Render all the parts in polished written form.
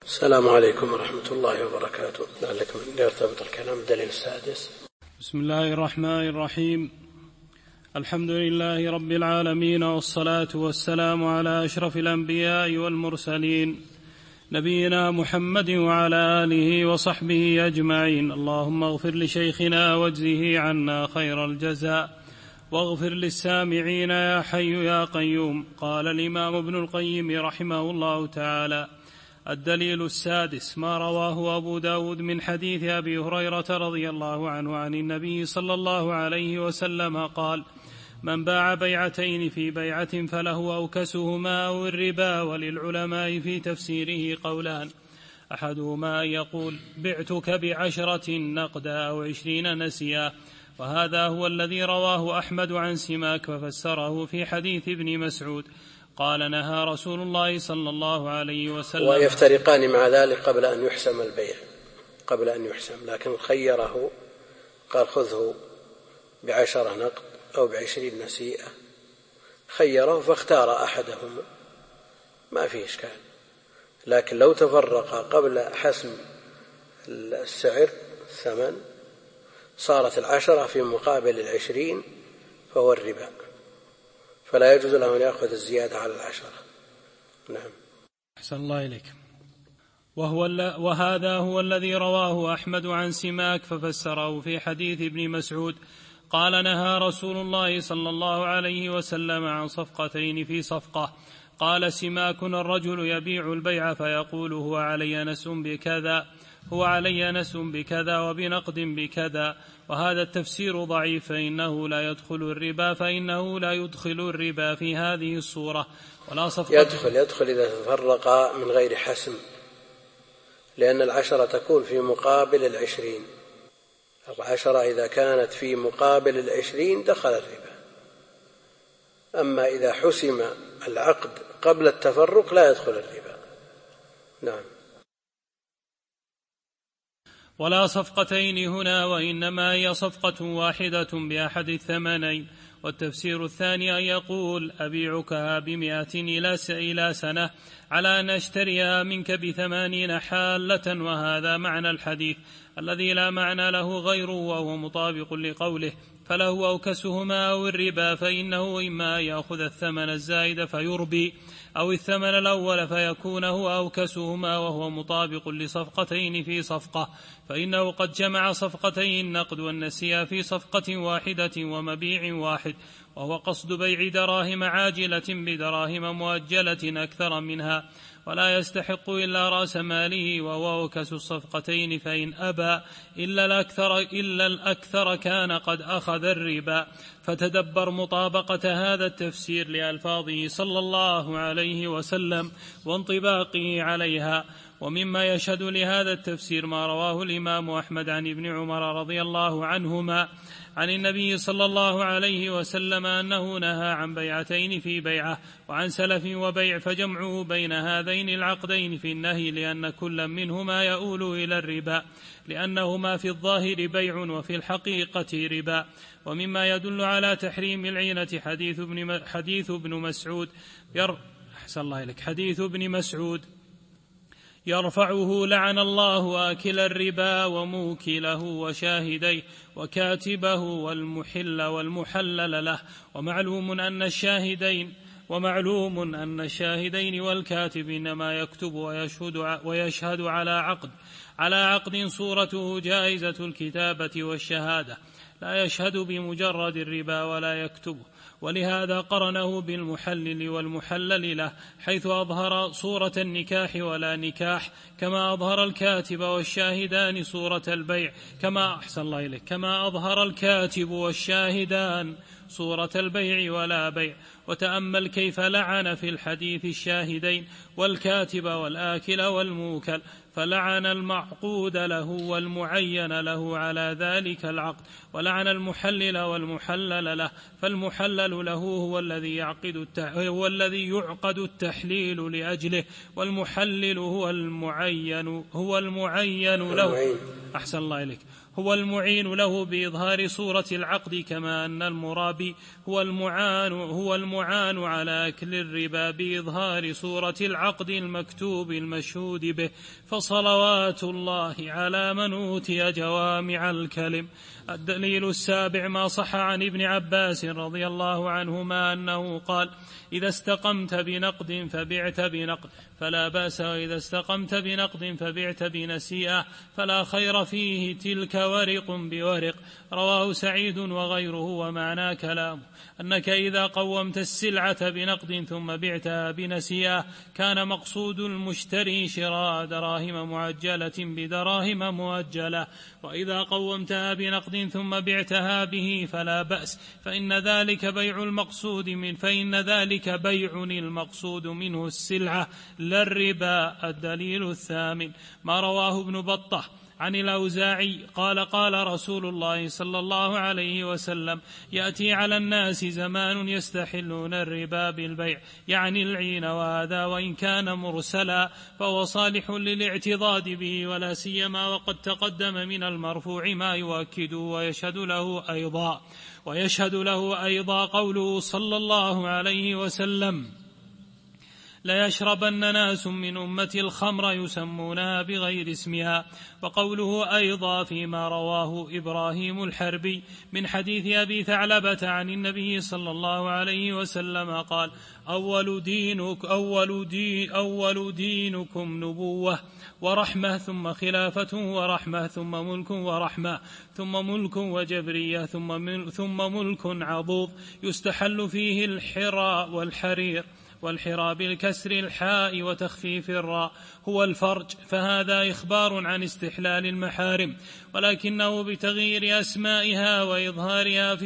السلام عليكم ورحمة الله وبركاته. لعلكم يرتبط الكلام الدليل السادس. بسم الله الرحمن الرحيم. الحمد لله رب العالمين، والصلاة والسلام على أشرف الأنبياء والمرسلين نبينا محمد وعلى آله وصحبه أجمعين. اللهم اغفر لشيخنا واجزه عنا خير الجزاء، واغفر للسامعين يا حي يا قيوم. قال الإمام ابن القيم رحمه الله تعالى: الدليل السادس ما رواه أبو داود من حديث أبي هريرة رضي الله عنه عن النبي صلى الله عليه وسلم قال: من باع بيعتين في بيعة فله أوكسهما أو الربا. وللعلماء في تفسيره قولان: أحدهما أن يقول: بعتك ب10 نقدا أو 20 نسيا، وهذا هو الذي رواه أحمد عن سماك ففسره في حديث ابن مسعود قال: نهى رسول الله صلى الله عليه وسلم. ويفترقان مع ذلك قبل أن يحسم البيع، قبل أن يحسم، لكن خيره قال: خذه ب10 نقد أو ب20 نسيئة، خيره فاختار أحدهما، ما فيه إشكال. لكن لو تفرق قبل حسم السعر الثمن صارت 10 في مقابل 20 فهو الربا، فلا يجوز له أن يأخذ الزيادة على 10. نعم. أحسن الله إليك. وهذا هو الذي رواه أحمد عن سماك ففسره في حديث ابن مسعود قال: نهى رسول الله صلى الله عليه وسلم عن صفقتين في صفقة. قال سماك: الرجل يبيع البيع فيقول: هو علي نس بكذا وبنقد بكذا. وهذا التفسير ضعيف، فإنه لا يدخل الربا في هذه الصورة ولا صفقة. يدخل إذا تفرق من غير حسم، لأن 10 تكون في مقابل 20. 10 إذا كانت في مقابل 20 دخل الربا. أما إذا حسم العقد قبل التفرق لا يدخل الربا. نعم. ولا صفقتين هنا، وإنما هي صفقة واحدة بأحد الثمنين. والتفسير الثاني أن يقول: أبيعكها ب100 إلى سنة على أن أشتريها منك ب80 حالة. وهذا معنى الحديث الذي لا معنى له غيره، وهو مطابق لقوله: فله أوكسهما أو الربا. فإنه إما يأخذ الثمن الزائد فيربي، أو الثمن الأول فيكون هو أوكسهما، وهو مطابق لصفقتين في صفقة. فإنه قد جمع صفقتين النقد والنسيا في صفقة واحدة ومبيع واحد، وهو قصد بيع دراهم عاجلة بدراهم مؤجلة أكثر منها، ولا يستحق إلا رأس ماله، وهو أوكس الصفقتين. فإن أبى إلا الأكثر كان قد أخذ الربا. فتدبر مطابقة هذا التفسير لألفاظه صلى الله عليه وسلم وانطباقه عليها. ومما يشهد لهذا التفسير ما رواه الإمام أحمد عن ابن عمر رضي الله عنهما عن النبي صلى الله عليه وسلم أنه نهى عن بيعتين في بيعة وعن سلف وبيع، فجمعه بين هذين العقدين في النهي لأن كل منهما يؤول إلى الربا، لأنهما في الظاهر بيع وفي الحقيقة ربا. ومما يدل على تحريم العينة حديث ابن مسعود يرفعه: لعن الله آكل الربا وموكله وشاهديه وكاتبه والمحلل له. ومعلوم أن الشاهدين والكاتب إنما يكتب ويشهد على عقد صورته جائزة الكتابة والشهادة، لا يشهد بمجرد الربا ولا يكتبه. ولهذا قرنه بالمحلل والمحلل له، حيث أظهر صورة النكاح ولا نكاح، كما أظهر الكاتب والشاهدان صورة البيع، كما أظهر الكاتب والشاهدان صورة البيع ولا بيع. وتأمل كيف لعن في الحديث الشاهدين والكاتب والآكل والموكل، فلعن المعقود له والمعين له على ذلك العقد، ولعن المحلل والمحلل له، فالمحلل له هو الذي يعقد التحليل لأجله، والمحلل هو المعين له. أحسن الله إليك. هو المعين له بإظهار صورة العقد، كما أن المرابي هو المعان على أكل الربا بإظهار صورة العقد المكتوب المشهود به. فصلوات الله على من أوتي جوامع الكلم. الدليل السابع ما صح عن ابن عباس رضي الله عنهما أنه قال: إذا استقمت بنقد فبعت بنقد فلا بأس، وإذا استقمت بنقد فبعت بنسيئة فلا خير فيه، تلك ورق بورق. رواه سعيد وغيره. ومعنى كلامه أنك إذا قومت السلعة بنقد ثم بعتها بنسيئة كان مقصود المشتري شراء دراهم معجلة بدراهم مؤجلة، وإذا قومتها بنقد ثم بعتها به فلا بأس، فإن ذلك بيع المقصود منه السلعة لا الربا. الدليل الثامن ما رواه ابن بطة عن الأوزاعي قال: قال رسول الله صلى الله عليه وسلم: يأتي على الناس زمان يستحلون الربا بالبيع، يعني العين، وهذا وإن كان مرسلا فهو صالح للاعتضاد به، ولا سيما وقد تقدم من المرفوع ما يؤكده. ويشهد له أيضا قوله صلى الله عليه وسلم: ليشربن ناس من أمتي الخمر يسمونها بغير اسمها. وقوله أيضا فيما رواه إبراهيم الحربي من حديث أبي ثعلبة عن النبي صلى الله عليه وسلم قال: أول دينكم نبوة ورحمة، ثم خلافة ورحمة، ثم ملك ورحمة، ثم ملك وجبرية، ثم ملك عضوض يستحل فيه الحراء والحرير، والحراء بالكسر الحاء وتخفيف الراء هو الفرج، فهذا إخبار عن استحلال المحارم، ولكنه بتغيير أسمائها وإظهارها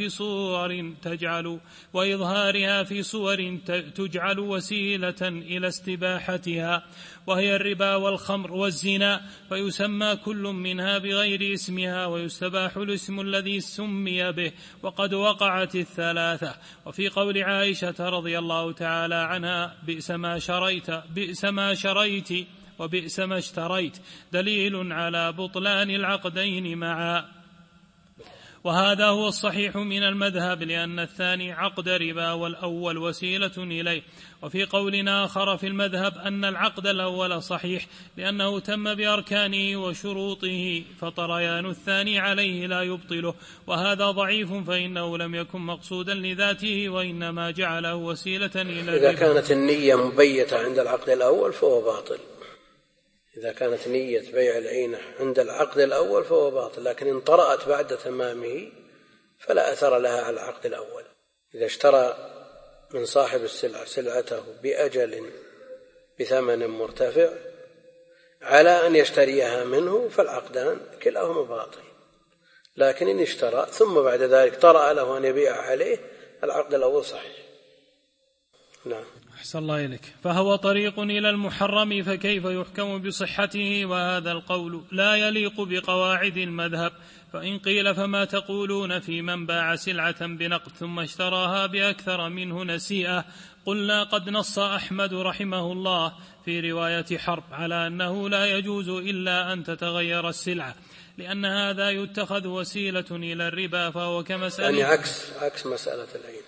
في صور تجعل وسيلة إلى استباحتها، وهي الربا والخمر والزنا، فيسمى كل منها بغير اسمها ويستباح الاسم الذي سمي به، وقد وقعت الثلاثة. وفي قول عائشة رضي الله تعالى عنها: بئس ما شريت وبئس ما اشتريت، دليل على بطلان العقدين معا. وهذا هو الصحيح من المذهب، لأن الثاني عقد ربا والأول وسيلة إليه. وفي قول آخر في المذهب أن العقد الأول صحيح لأنه تم بأركانه وشروطه، فطريان الثاني عليه لا يبطله، وهذا ضعيف، فإنه لم يكن مقصودا لذاته وإنما جعله وسيلة إلى الربا. إذا كانت النية مبيتة عند العقد الأول فهو باطل. إذا كانت نية بيع العينة عند العقد الأول فهو باطل، لكن إن طرأت بعد تمامه فلا أثر لها على العقد الأول. إذا اشترى من صاحب السلعة سلعته بأجل بثمن مرتفع على أن يشتريها منه فالعقدان كلاهما باطل، لكن إن اشترى ثم بعد ذلك طرأ له أن يبيع عليه العقد الأول صحيح. نعم. أحسن الله إليك. فهو طريق إلى المحرم، فكيف يحكم بصحته؟ وهذا القول لا يليق بقواعد المذهب. فإن قيل: فما تقولون في من باع سلعة بنقد ثم اشتراها بأكثر منه نسيئة؟ قلنا: قد نص أحمد رحمه الله في رواية حرب على أنه لا يجوز إلا أن تتغير السلعة، لأن هذا يتخذ وسيلة إلى الربا، فهو كمسألة يعني عكس مسألة العين.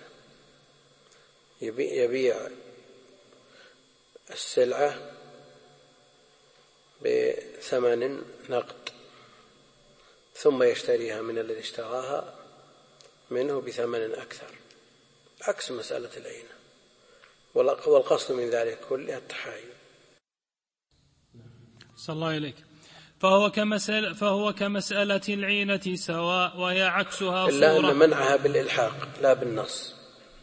يبيع السلعة بثمن نقد ثم يشتريها من الذي اشتراها منه بثمن أكثر، عكس مسألة العين، والقصد من ذلك كله التحايل. صلى الله إليك. فهو كمسألة العينة سواء، وهي عكسها إلا أن منعها بالإلحاق لا بالنص.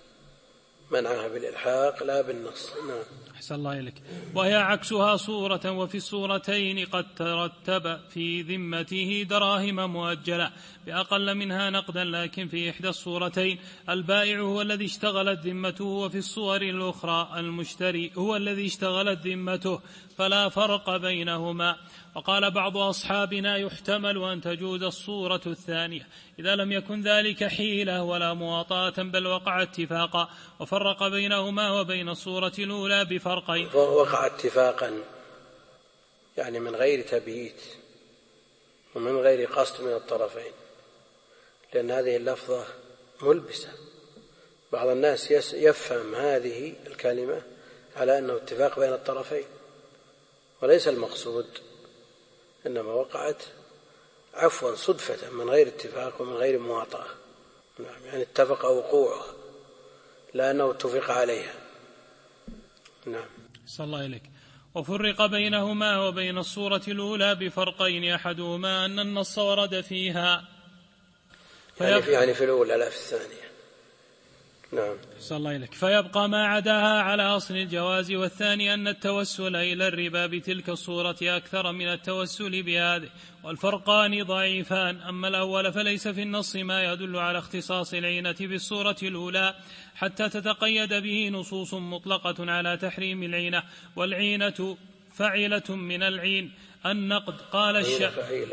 نعم. أحسن الله إليك. وهي عكسها صورة، وفي الصورتين قد ترتب في ذمته دراهم مؤجلة بأقل منها نقدا، لكن في إحدى الصورتين البائع هو الذي اشتغلت ذمته، وفي الصور الأخرى المشتري هو الذي اشتغلت ذمته، فلا فرق بينهما. وقال بعض أصحابنا: يحتمل أن تجوز الصورة الثانية إذا لم يكن ذلك حيلة ولا مواطاة، بل وقع اتفاقا، وفرق بينهما وبين الصورة الأولى بفرقين. وقع اتفاقا يعني من غير تبييت، ومن غير قصد من الطرفين، لأن هذه اللفظة ملبسة. بعض الناس يفهم هذه الكلمة على أنه اتفاق بين الطرفين، وليس المقصود، إنما وقعت عفوا صدفة من غير اتفاق ومن غير مواطأة. نعم، يعني اتفق وقوعها لا أنه اتفق عليها. نعم. صلى الله إليك. وفرق بينهما وبين الصورة الأولى بفرقين، أحدهما أن النص ورد فيها يعني في الأولى لا في الثانية. نعم. صلى الله إليك. فيبقى ما عداها على أصل الجواز. والثاني أن التوسل إلى الربا بتلك الصورة أكثر من التوسل بهذه، والفرقان ضعيفان. أما الأول فليس في النص ما يدل على اختصاص العينة بالصورة الأولى حتى تتقيد به نصوص مطلقة على تحريم العينة، والعينة فعيلة من العين النقد. قال عينة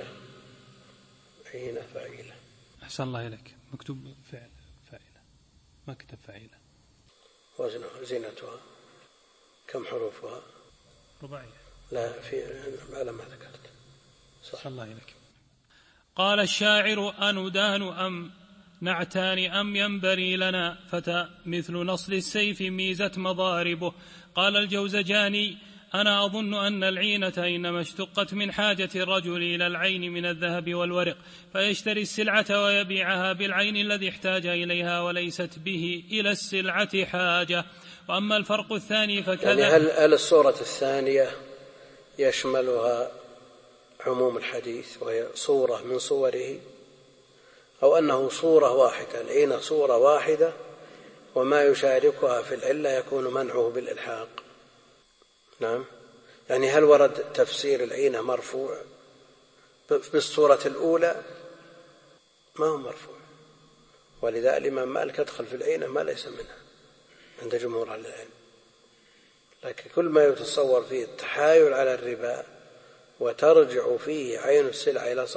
فعيلة. أحسن الله إليك. مكتوب فعل فعيلة، ما كتب فعيلة. وزنتها كم حروفها؟ رباعية. لا، في على ما ذكرت. صح الله إليك. قال الشاعر: أندان أم نعتان أم ينبري لنا فتى مثل نصل السيف ميزت مضاربه. قال الجوزجاني: أنا أظن أن العينة إنما اشتقت من حاجة الرجل إلى العين من الذهب والورق، فيشتري السلعة ويبيعها بالعين الذي احتاج إليها، وليست به إلى السلعة حاجة. وأما الفرق الثاني فكذا. يعني هل الصورة الثانية يشملها عموم الحديث وهي صورة من صوره، أو أنه صورة واحدة، العينة صورة واحدة وما يشاركها في العلة يكون منعه بالإلحاق؟ نعم. يعني هل ورد تفسير العينة مرفوع بالصورة الأولى؟ ما هو مرفوع، ولذا الإمام مالك يدخل في العينة ما ليس منها عند جمهور العلم. لكن كل ما يتصور فيه التحايل على الربا وترجع فيه عين السلعة إلى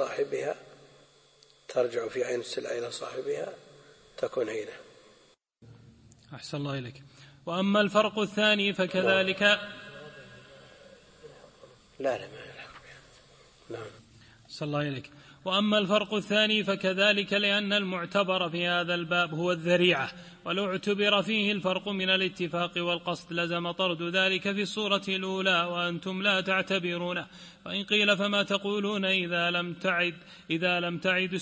صاحبها تكون عينة. أحسن الله إليك. وأما الفرق الثاني فكذلك. لا ما يلحق بها. نعم. أحسن الله إليك. وأما الفرق الثاني فكذلك، لأن المعتبر في هذا الباب هو الذريعة، ولو اعتبر فيه الفرق من الاتفاق والقصد لزم طرد ذلك في الصورة الأولى، وأنتم لا تعتبرونه. فإن قيل فما تقولون إذا لم تعد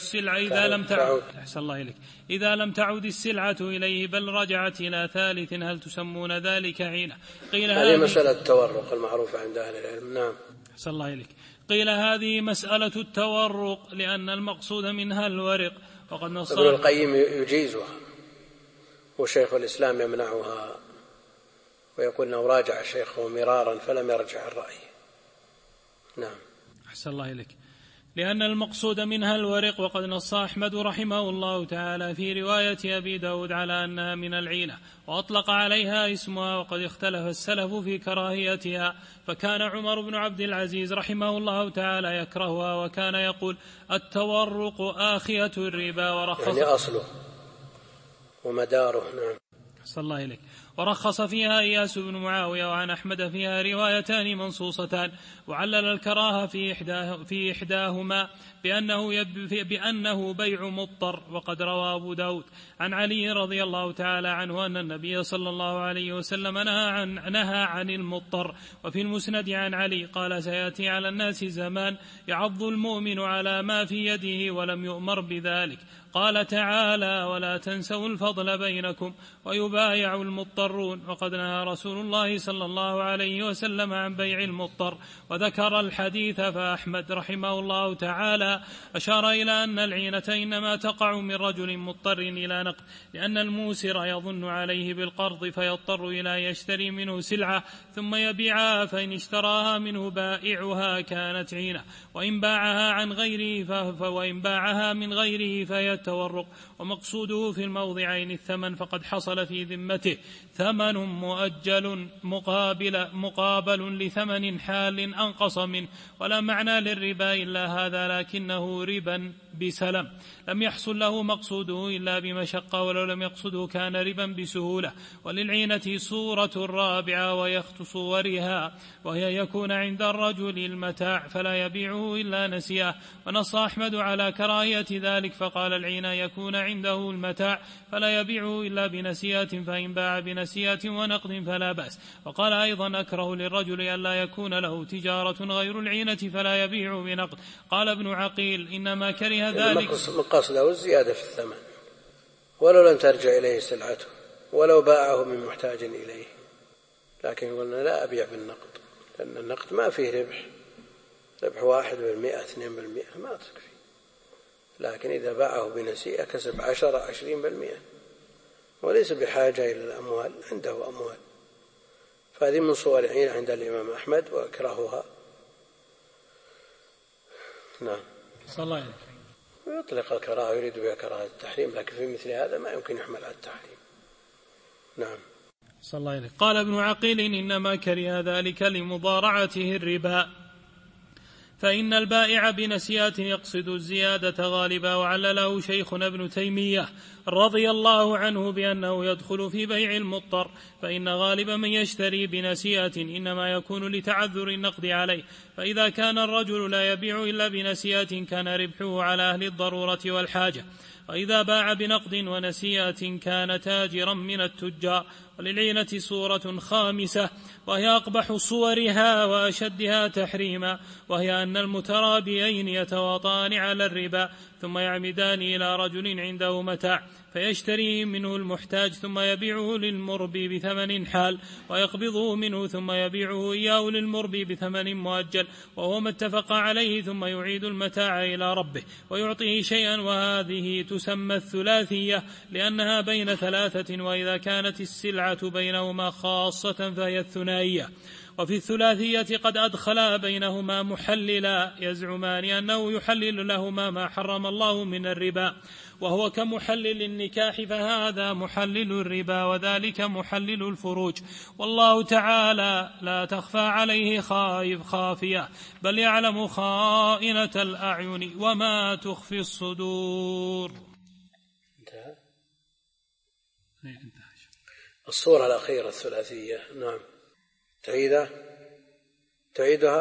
السلعة إليه بل رجعت إلى ثالث، هل تسمون ذلك عينة؟ قيل هذه مسألة التورق المعروفة عند أهل العلم. نعم. أحسن الله إليك. قيل هذه مسألة التورق لأن المقصود منها الورق، وقد نص ابن القيم يجيزها وشيخ الإسلام يمنعها، ويقول أنه راجع شيخه مرارا فلم يرجع الرأي. نعم. أحسن الله إليك. لأن المقصود منها الورق، وقد نص أحمد رحمه الله تعالى في رواية أبي داود على أنها من العينة، وأطلق عليها اسمها، وقد اختلف السلف في كراهيتها، فكان عمر بن عبد العزيز رحمه الله تعالى يكرهها، وكان يقول: التورق آخية الربا، ورخص يعني أصله ومداره. نعم. صلى الله إليك. ورخص فيها إياس بن معاوية، وعن أحمد فيها روايتان منصوصتان، وعلل الكراهة في إحداهما بأنه بيع مضطر. وقد روى أبو داود عن علي رضي الله تعالى عنه أن النبي صلى الله عليه وسلم نهى عن المضطر. وفي المسند عن علي قال: سيأتي على الناس زمان يعض المؤمن على ما في يده ولم يؤمر بذلك. قال تعالى: ولا تنسوا الفضل بينكم ويبايع المضطرون. وقد نهى رسول الله صلى الله عليه وسلم عن بيع المضطر. وذكر الحديث، فأحمد رحمه الله تعالى أشار إلى أن العينة إنما تقع من رجل مضطر إلى نقد، لأن الموسر يظن عليه بالقرض فيضطر إلى يشتري منه سلعة ثم يبيعها، فإن اشتراها منه بائعها كانت عينة، وإن باعها من غيره فهي التورق. ومقصوده في الموضعين الثمن، فقد حصل في ذمته ثمن مؤجل مقابل لثمن حال أنقص منه، ولا معنى للربا إلا هذا، لكنه ربا بسلم لم يحصل له مقصوده إلا بمشقة، ولو لم يقصده كان ربا بسهولة. وللعينة صورة رابعة ويخت صورها، وهي يكون عند الرجل المتاع فلا يبيعه إلا نسيه، ونص أحمد على كراهية ذلك، فقال العينة يكون عنده المتاع فلا يبيعه إلا بنسية، فإن باع بنسية ونقد فلا بأس. وقال أيضا أكره للرجل ألا يكون له تجارة غير العينة فلا يبيع بنقد. قال ابن عقيل إنما كره ذلك مقصده الزيادة في الثمن، ولو لم ترجع إليه سلعته، ولو باعه من محتاج إليه، لكن قلنا لا أبيع بالنقد، لأن النقد ما فيه ربح 1%، 2% ما تكفي، لكن إذا باعه بنسيئة كسب 10-20%، وليس بحاجة إلى الأموال، عنده أموال. فهذه من صور العين عند الإمام أحمد وأكرهها. نعم. صلى الله عليه وسلم. يطلق الكراهة يريد بها كراهة التحريم، لكن في مثل هذا ما يمكن يحمل على التحريم. نعم. صلى الله عليه وسلم. قال ابن عقيل إنما كره ذلك لمضارعته الربا، فإن البائع بنسيات يقصد الزيادة غالبا. وعلله شيخنا ابن تيمية رضي الله عنه بأنه يدخل في بيع المضطر، فإن غالب من يشتري بنسيات إنما يكون لتعذر النقد عليه، فإذا كان الرجل لا يبيع إلا بنسيات كان ربحه على أهل الضرورة والحاجة، وإذا باع بنقد ونسيات كان تاجرا من التجار. وللعينة صورة خامسة وهي أقبح صورها وأشدها تحريما، وهي أن المترابيين يتواطان على الربا ثم يعمدان إلى رجل عنده متاع فيشتريه منه المحتاج ثم يبيعه للمربي بثمن حال، ويقبضه منه ثم يبيعه إياه للمربي بثمن مؤجل، وهو ما اتفق عليه، ثم يعيد المتاع إلى ربه ويعطيه شيئا. وهذه تسمى الثلاثية لأنها بين ثلاثة، وإذا كانت السلعة بينهما خاصة فهي الثنائية. وفي الثلاثية قد أدخلا بينهما محللا يزعمان أنه يحلل لهما ما حرم الله من الربا، وهو كمحلل النكاح، فهذا محلل الربا وذلك محلل الفروج. والله تعالى لا تخفى عليه خافية، بل يعلم خائنة الأعين وما تخفي الصدور. الصورة الأخيرة الثلاثية. نعم. تعيدها.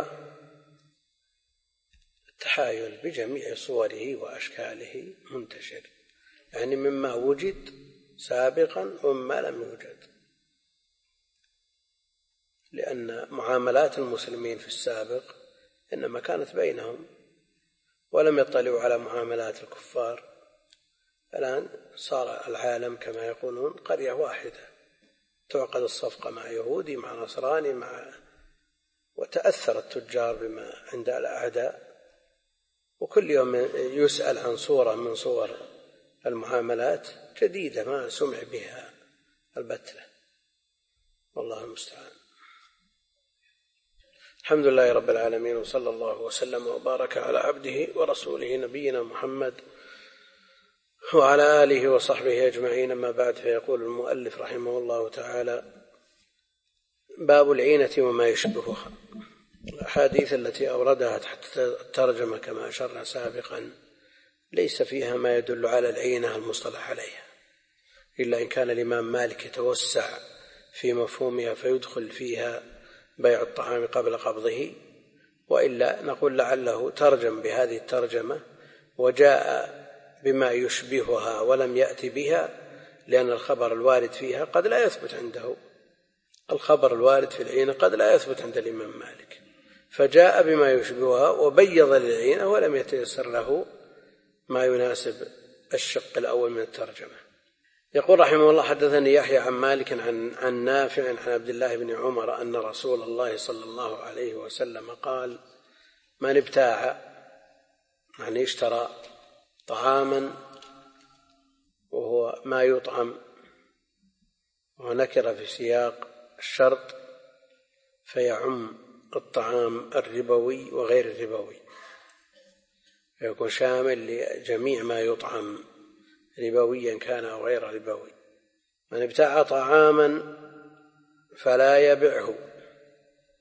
التحايل بجميع صوره وأشكاله منتشر، يعني مما وجد سابقا ومما لم يوجد، لأن معاملات المسلمين في السابق إنما كانت بينهم ولم يطلعوا على معاملات الكفار. الآن صار العالم كما يقولون قرية واحدة، تعقد الصفقة مع يهودي مع نصراني وتأثر التجار بما عند الأعداء، وكل يوم يسأل عن صورة من صور المعاملات جديدة ما سمع بها البتة، والله المستعان. الحمد لله رب العالمين، وصلى الله وسلم وبارك على عبده ورسوله نبينا محمد وعلى آله وصحبه أجمعين. أما بعد، فيقول المؤلف رحمه الله تعالى: باب العينة وما يشبهها. الأحاديث التي أوردها تحت الترجمة كما أشرنا سابقا ليس فيها ما يدل على العينة المصطلح عليها، إلا إن كان الإمام مالك يتوسع في مفهومها فيدخل فيها بيع الطعام قبل قبضه، وإلا نقول لعله ترجم بهذه الترجمة وجاء بما يشبهها ولم يأتي بها، لأن الخبر الوارد فيها قد لا يثبت عنده. الخبر الوارد في العينة قد لا يثبت عند الإمام مالك، فجاء بما يشبهها وبيض للعينة ولم يتيسر له ما يناسب الشق الأول من الترجمة. يقول رحمه الله: حدثني يحيى عن مالك عن نافع عن عبد الله بن عمر أن رسول الله صلى الله عليه وسلم قال: من ابتاع، يعني اشترى طعاما وهو ما يطعم ونكر في سياق الشرط فيعم الطعام الربوي وغير الربوي، يكون شامل لجميع ما يطعم ربويا كان أو غير ربوي. من ابتاع طعاما فلا يبعه،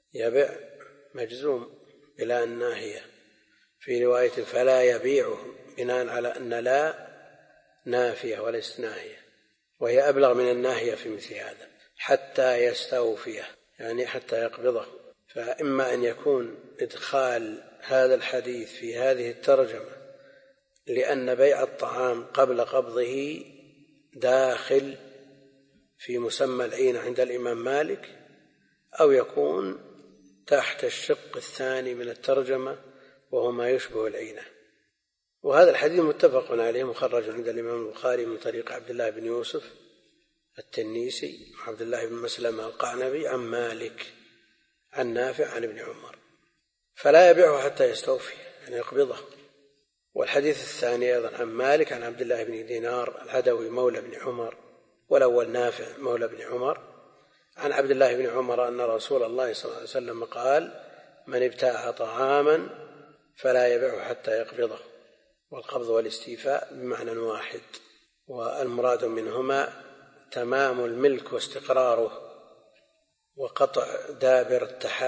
يبع مجزوم بلا الناهية، في رواية فلا يبيعه بناء على أن لا نافية وليست ناهية، وهي أبلغ من الناهية في مثل هذا. حتى يستوفيه يعني حتى يقبضه. فإما أن يكون إدخال هذا الحديث في هذه الترجمة لأن بيع الطعام قبل قبضه داخل في مسمى العينة عند الإمام مالك، أو يكون تحت الشق الثاني من الترجمة وهو ما يشبه العينة. وهذا الحديث متفق عليه مخرج عند الإمام البخاري من طريق عبد الله بن يوسف التنيسي وعبد الله بن مسلمة القعنبي عن مالك عن نافع عن ابن عمر. فلا يبيعه حتى يستوفي يعني يقبضه. والحديث الثاني أيضا عن مالك عن عبد الله بن دينار العدوي مولى بن عمر، والأول نافع مولى بن عمر عن عبد الله بن عمر أن رسول الله صلى الله عليه وسلم قال: من ابتاع طعاما فلا يبيعه حتى يقبضه. والقبض والاستيفاء بمعنى واحد، والمراد منهما تمام الملك واستقراره وقطع دابر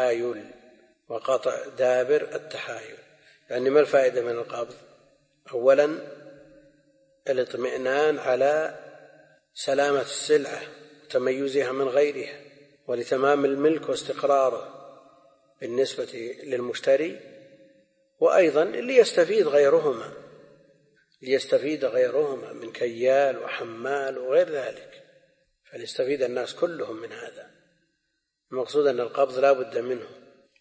التحايل. يعني ما الفائدة من القبض؟ أولا الاطمئنان على سلامة السلعة وتميزها من غيرها، ولتمام الملك واستقراره بالنسبة للمشتري، وأيضا ليستفيد غيرهما من كيال وحمال وغير ذلك، فليستفيد الناس كلهم من هذا. المقصود أن القبض لا بد منه،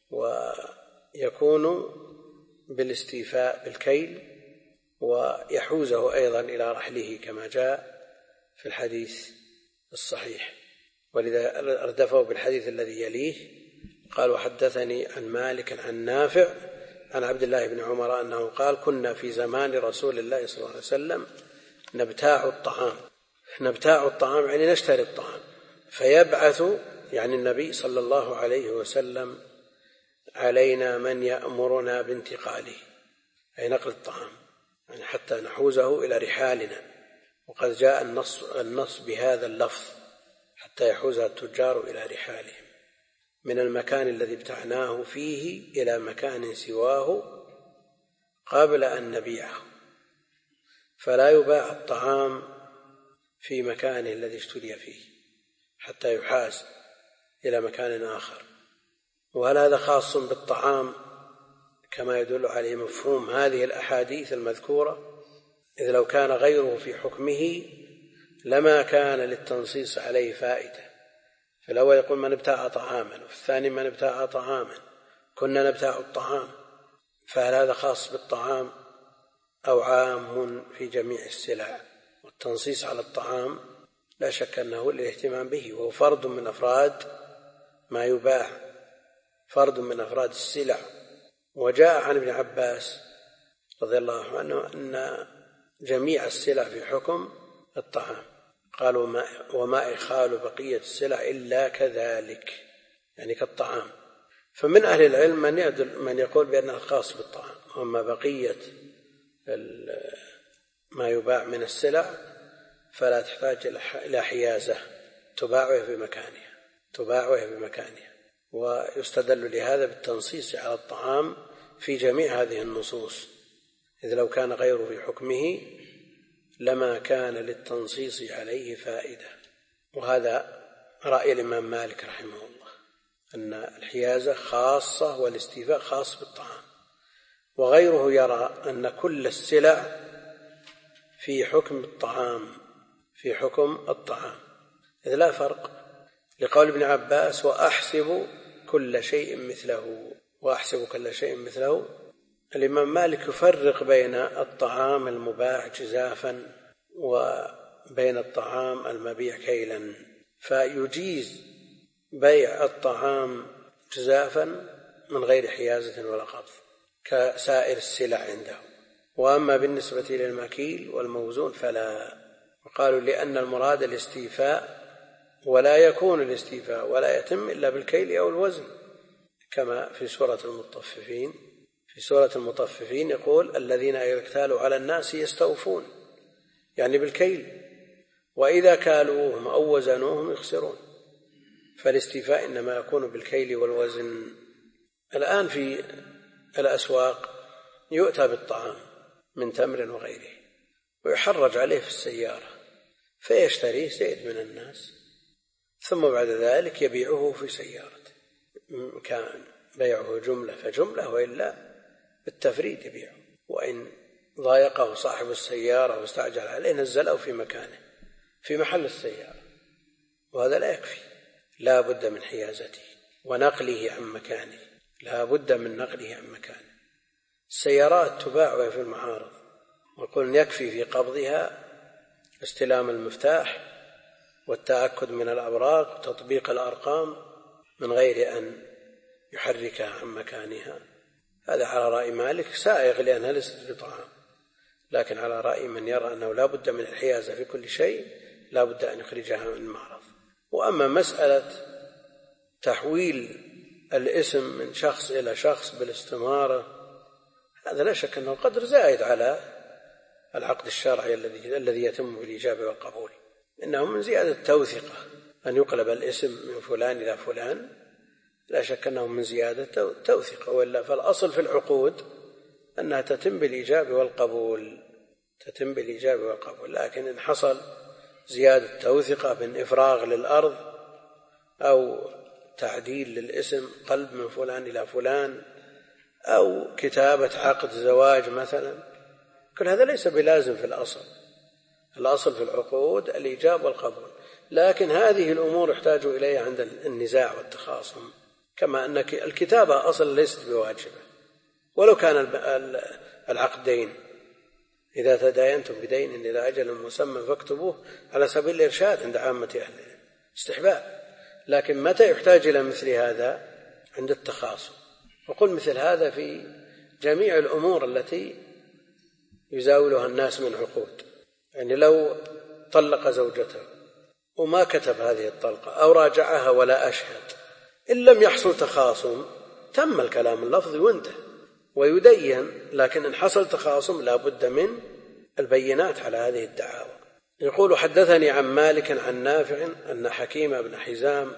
ويكون بالاستيفاء بالكيل، ويحوزه أيضا إلى رحله كما جاء في الحديث الصحيح. ولذا أردفه بالحديث الذي يليه قال: وحدثني عن مالك عن نافع عن عبد الله بن عمر أنه قال: كنا في زمان رسول الله صلى الله عليه وسلم نبتاع الطعام يعني نشتري الطعام، فيبعث يعني النبي صلى الله عليه وسلم علينا من يأمرنا بانتقاله أي نقل الطعام يعني حتى نحوزه إلى رحالنا. وقد جاء النص بهذا اللفظ حتى يحوزها التجار إلى رحالهم من المكان الذي ابتعناه فيه إلى مكان سواه قبل أن نبيعه، فلا يباع الطعام في مكانه الذي اشتري فيه حتى يحاز إلى مكان آخر. وهل هذا خاص بالطعام كما يدل عليه مفهوم هذه الأحاديث المذكورة؟ إذ لو كان غيره في حكمه لما كان للتنصيص عليه فائدة. في الأول يقول من ابتاع طعاما، وفي الثاني من ابتاع طعاما، كنا نبتاع الطعام، فهل هذا خاص بالطعام أو عام في جميع السلع؟ والتنصيص على الطعام لا شك أنه للاهتمام به، وهو فرد من أفراد ما يباع، فرد من أفراد السلع. وجاء عن ابن عباس رضي الله عنه أن جميع السلع في حكم الطعام، قالوا وما إخال بقية السلع إلا كذلك يعني كالطعام. فمن أهل العلم من يقول بأنه خاص بالطعام، وأما بقية ما يباع من السلع فلا تحتاج إلى حيازة، تباع وهي بمكانها. ويستدل لهذا بالتنصيص على الطعام في جميع هذه النصوص، إذ لو كان غيره في حكمه لما كان للتنصيص عليه فائدة. وهذا رأي الإمام مالك رحمه الله، أن الحيازة خاصة والاستيفاء خاص بالطعام. وغيره يرى أن كل السلع في حكم الطعام إذ لا فرق، لقول ابن عباس وأحسب كل شيء مثله. الإمام مالك يفرق بين الطعام المباع جزافا وبين الطعام المبيع كيلا، فيجيز بيع الطعام جزافا من غير حيازة ولا قبض كسائر السلع عنده. وأما بالنسبة للمكيل والموزون فلا، وقالوا لأن المراد الاستيفاء، ولا يكون الاستيفاء ولا يتم إلا بالكيل أو الوزن، كما في سورة المطففين. في سورة المطففين يقول الذين إذا اكتالوا على الناس يستوفون يعني بالكيل، وإذا كالوهم أو وزنوهم يخسرون. فالاستيفاء إنما يكون بالكيل والوزن. الآن في الأسواق يؤتى بالطعام من تمر وغيره، ويحرج عليه في السيارة فيشتريه زيد من الناس، ثم بعد ذلك يبيعه في سيارته، كان بيعه جملة فجملة، وإلا بالتفريد يبيعه، وإن ضايقه صاحب السيارة واستعجل عليه نزله في مكانه في محل السيارة، وهذا لا يكفي، لا بد من حيازته ونقله عن مكانه، لا بد من نقله عن مكانه. السيارات تباع وهي في المعارض، ويقول يكفي في قبضها استلام المفتاح والتأكد من الأوراق وتطبيق الأرقام من غير أن يحركها عن مكانها. هذا على رأي مالك سائغ لأنها ليست بطعام، لكن على رأي من يرى أنه لا بد من الحيازة في كل شيء لا بد أن يخرجها من المعرض. وأما مسألة تحويل الاسم من شخص إلى شخص بالاستمارة، هذا لا شك أنه قدر زائد على العقد الشرعي الذي يتم بالإجابة والقبول، إنه من زيادة التوثقة أن يقلب الاسم من فلان إلى فلان، لا شك أنه من زيادة توثقة، وإلا فالأصل في العقود أنها تتم بالإجابة والقبول، تتم بالإجابة والقبول. لكن إن حصل زيادة توثقة من إفراغ للأرض أو تعديل للاسم، قلب من فلان إلى فلان، أو كتابة عقد زواج مثلا، كل هذا ليس بلازم في الأصل. الأصل في العقود الإيجاب والقبول، لكن هذه الأمور يحتاج إليها عند النزاع والتخاصم، كما أن الكتابة أصلا ليست بواجبة ولو كان العقد دين. إذا تداينتم بدين إلى أجل مسمى فاكتبوه على سبيل الإرشاد عند عامة أهل الاستحباب، لكن متى يحتاج إلى مثل هذا؟ عند التخاصم. وقل مثل هذا في جميع الأمور التي يزاولها الناس من عقود. يعني لو طلق زوجته وما كتب هذه الطلقة أو راجعها ولا أشهد، إن لم يحصل تخاصم تم الكلام اللفظي وانتهى ويدين، لكن إن حصل تخاصم لا بد من البينات على هذه الدعاوى. يقول حدثني عن مالك عن نافع أن حكيم بن حزام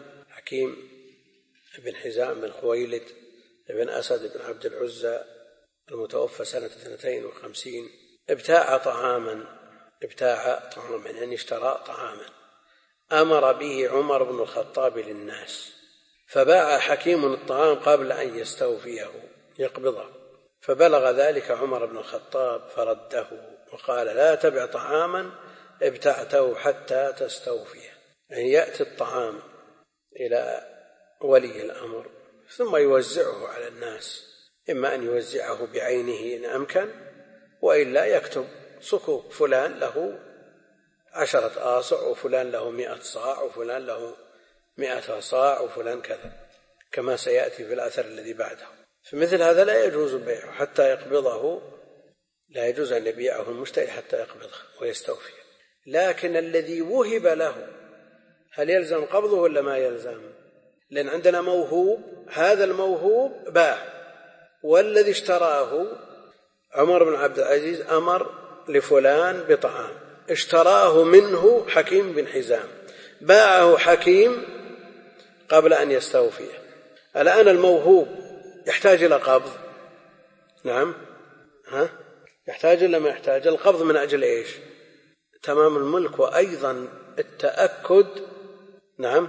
بن خويلد بن أسد بن عبد العزى المتوفى سنة 52 ابتاع طعاما يعني اشترى طعاما أمر به عمر بن الخطاب للناس، فباع حكيم الطعام قبل أن يستوفيه يقبضه، فبلغ ذلك عمر بن الخطاب فرده وقال لا تبع طعاما ابتعته حتى تستوفيه. يعني يأتي الطعام إلى ولي الأمر ثم يوزعه على الناس، إما أن يوزعه بعينه إن أمكن، وإلا يكتب صكوك، فلان له 10 آصع وفلان له 100 صاع وفلان له 100 صاع وفلان كذا، كما سيأتي في الأثر الذي بعده. فمثل هذا لا يجوز بيعه حتى يقبضه، لا يجوز أن يبيعه المشتري حتى يقبضه ويستوفي. لكن الذي وهب له هل يلزم قبضه ولا ما يلزم؟ لأن عندنا موهوب، هذا الموهوب باع، والذي اشتراه عمر بن عبد العزيز أمر لفلان بطعام، اشتراه منه حكيم بن حزام، باعه حكيم قبل أن يستوفيه. الآن الموهوب يحتاج إلى قبض؟ نعم، يحتاج إلى ما يحتاج القبض من أجل إيش؟ تمام الملك، وأيضا التأكد نعم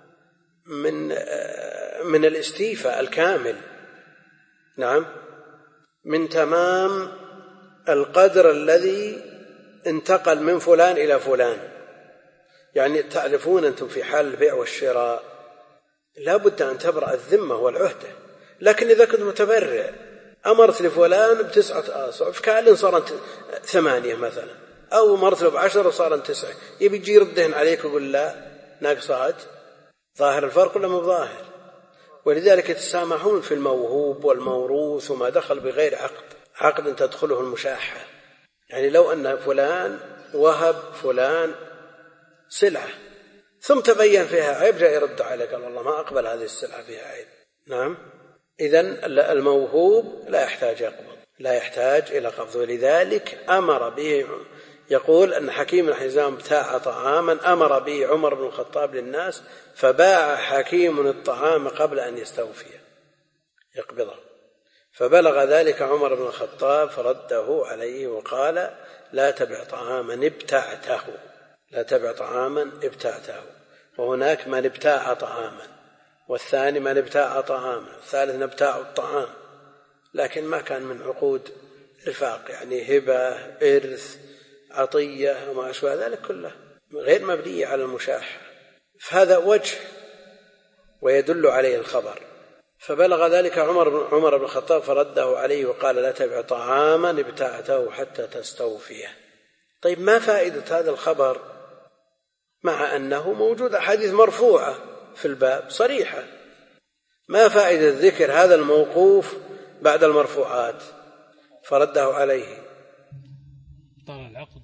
من الاستيفاء الكامل، نعم، من تمام القدر الذي انتقل من فلان إلى فلان. يعني تعرفون أنتم في حال البيع والشراء لا بد أن تبرأ الذمة والعهدة، لكن إذا كنت متبرع أمرت لفلان ب9 آصع فكأن صارت 8 مثلا، أو مرت له ب10 وصارت 9، يبي يجي يردهن عليك ويقول لا ناقصات، ظاهر الفرق ولا مو ظاهر؟ ولذلك يتسامحون في الموهوب والموروث وما دخل بغير عقد تدخله المشاحة. يعني لو أن فلان وهب فلان سلعة ثم تبين فيها عيب جاء يرد عليك والله ما أقبل هذه السلعة فيها عيب، نعم، إذن الموهوب لا يحتاج يقبض، لا يحتاج إلى قبض. ولذلك أمر به، يقول أن حكيم الحزام ابتاع طعاما أمر به عمر بن الخطاب للناس، فباع حكيم الطعام قبل أن يستوفيه يقبضه. فبلغ ذلك عمر بن الخطاب فرده عليه وقال لا تبع طعاما ابتعته، لا تبع طعاما ابتعته. وهناك من ابتاع طعاما، والثاني من ابتاع طعاما، الثالث من ابتاع الطعام، لكن ما كان من عقود رفاق، يعني هبة، إرث، عطية وما أشبه ذلك كله غير مبنية على المشاحة، فهذا وجه ويدل عليه الخبر. فبلغ ذلك عمر بن الخطاب فرده عليه وقال لا تبع طعاما ابتعته حتى تستوفيه. طيب ما فائدة هذا الخبر مع أنه موجود أحاديث مرفوعة في الباب صريحة؟ ما فائدة ذكر هذا الموقوف بعد المرفوعات؟ فرده عليه طال العقد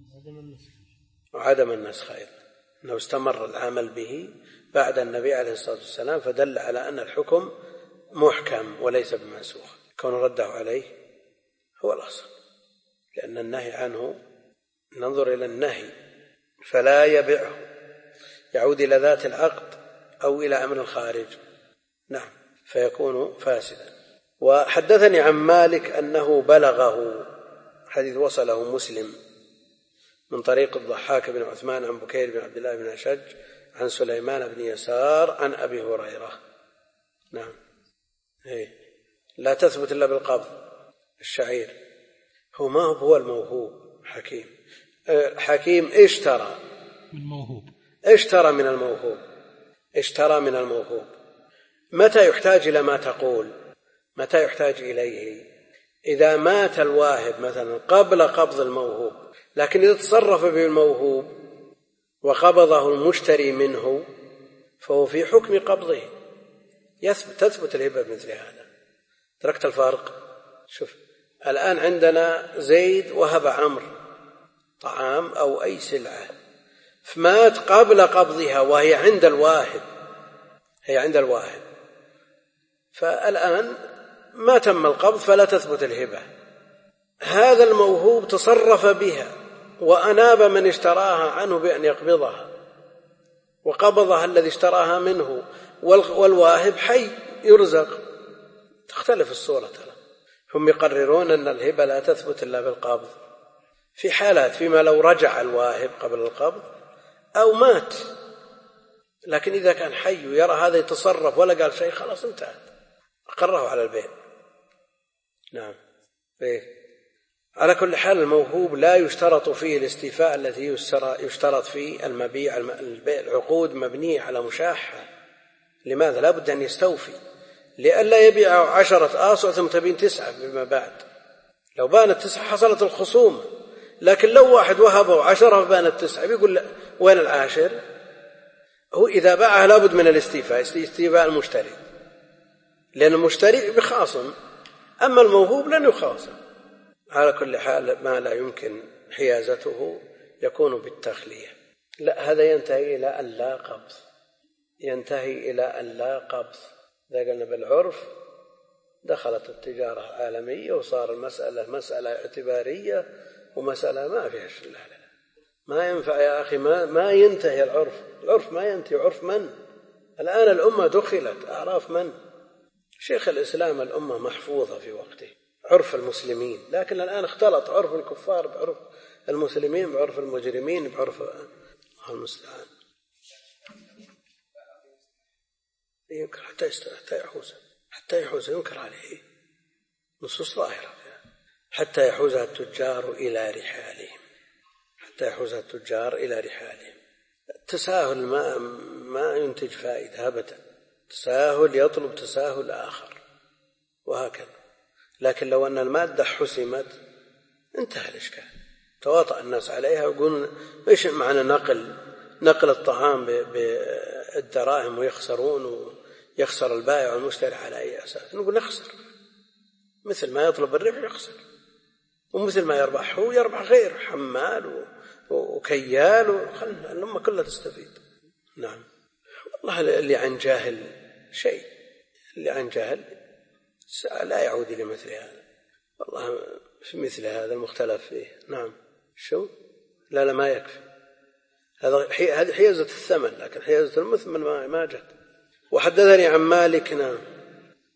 وعدم النسخ أيضا، أنه استمر العمل به بعد النبي عليه الصلاة والسلام، فدل على أن الحكم محكم وليس بمنسوخ. كون رده عليه هو الأصل، لأن النهي عنه ننظر إلى النهي فلا يبيعه، يعود إلى ذات العقد أو إلى أمر الخارج، نعم، فيكون فاسدا. وحدثني عن مالك أنه بلغه، حديث وصله مسلم من طريق الضحاك بن عثمان عن بكير بن عبد الله بن أشج عن سليمان بن يسار عن أبي هريرة. نعم، لا تثبت إلا بالقبض. الشعير هو ما هو الموهوب. حكيم اشترى من الموهوب، اشترى من الموهوب. متى يحتاج إلى ما تقول؟ متى يحتاج إليه؟ إذا مات الواهب مثلا قبل قبض الموهوب، لكن إذا تصرف به الموهوب وقبضه المشتري منه فهو في حكم قبضه، تثبت الهبة بمثل هذا. تركت الفارق؟ شوف الآن عندنا زيد وهب عمرو طعام أو أي سلعة، فمات قبل قبضها وهي عند الواهب، هي عند الواهب، فالآن ما تم القبض فلا تثبت الهبة. هذا الموهوب تصرف بها وأناب من اشتراها عنه بأن يقبضها وقبضها الذي اشتراها منه، والواهب حي يرزق، تختلف الصورة. هم يقررون أن الهبة لا تثبت إلا بالقبض في حالات، فيما لو رجع الواهب قبل القبض أو مات، لكن إذا كان حي ويرى هذا يتصرف ولا قال شيء خلاص انتهت، أقره على البيع. نعم. على كل حال الموهوب لا يشترط فيه الاستيفاء التي يشترط فيه المبيع. العقود مبنية على مشاحة. لماذا؟ لا بد أن يستوفي، لئلا يبيع 10 آصع ثم تبين 9 بما بعد. لو بانت 9 حصلت الخصومة، لكن لو واحد وهبه 10 بانت 9 بيقول وين العاشر؟ هو إذا باعه لابد من الاستيفاء، استيفاء المشتري، لأن المشتري بخاصم، أما الموهوب لن يخاصم. على كل حال ما لا يمكن حيازته يكون بالتخلية. لا، هذا ينتهي إلى أن لا قبض، ينتهي إلى أن لا قبض. إذا قلنا بالعرف دخلت التجارة عالمية وصار المسألة مسألة اعتبارية ومسألة ما فيها شيء. ما ينفع يا أخي، ما ينتهي العرف ما ينتهي. عرف من؟ الآن الأمة دخلت أعراف من؟ شيخ الإسلام الأمة محفوظة في وقته، عرف المسلمين، لكن الآن اختلط عرف الكفار بعرف المسلمين، بعرف المجرمين، بعرف المستعان. ينكر حتى يحوز ينكر عليه نصوص ظاهرة، حتى يحوزها التجار إلى رحالهم، حتى يحوزها التجار إلى رحالهم. التساهل ما ينتج فائدة أبدا، تساهل يطلب تساهل آخر وهكذا. لكن لو أن المادة حسمت انتهى الإشكال، تواطأ الناس عليها ويقولون إيش معنى نقل الطعام بالدراهم ويخسرون، ويخسر البائع والمشتري على أي أساس؟ نقول نخسر، مثل ما يطلب الربح يخسر، ومثل ما يربح هو يربح غير حمال وكيال، خلنا الأمة كلها تستفيد. نعم. والله اللي عن جاهل شيء، اللي عن جاهل لا يعود إلى مثل هذا، والله في مثل هذا المختلف فيه. نعم. شو؟ لا ما يكفي، هذه حيازة الثمن، لكن حيازة المثمن ما جت. وحدثني عن مالك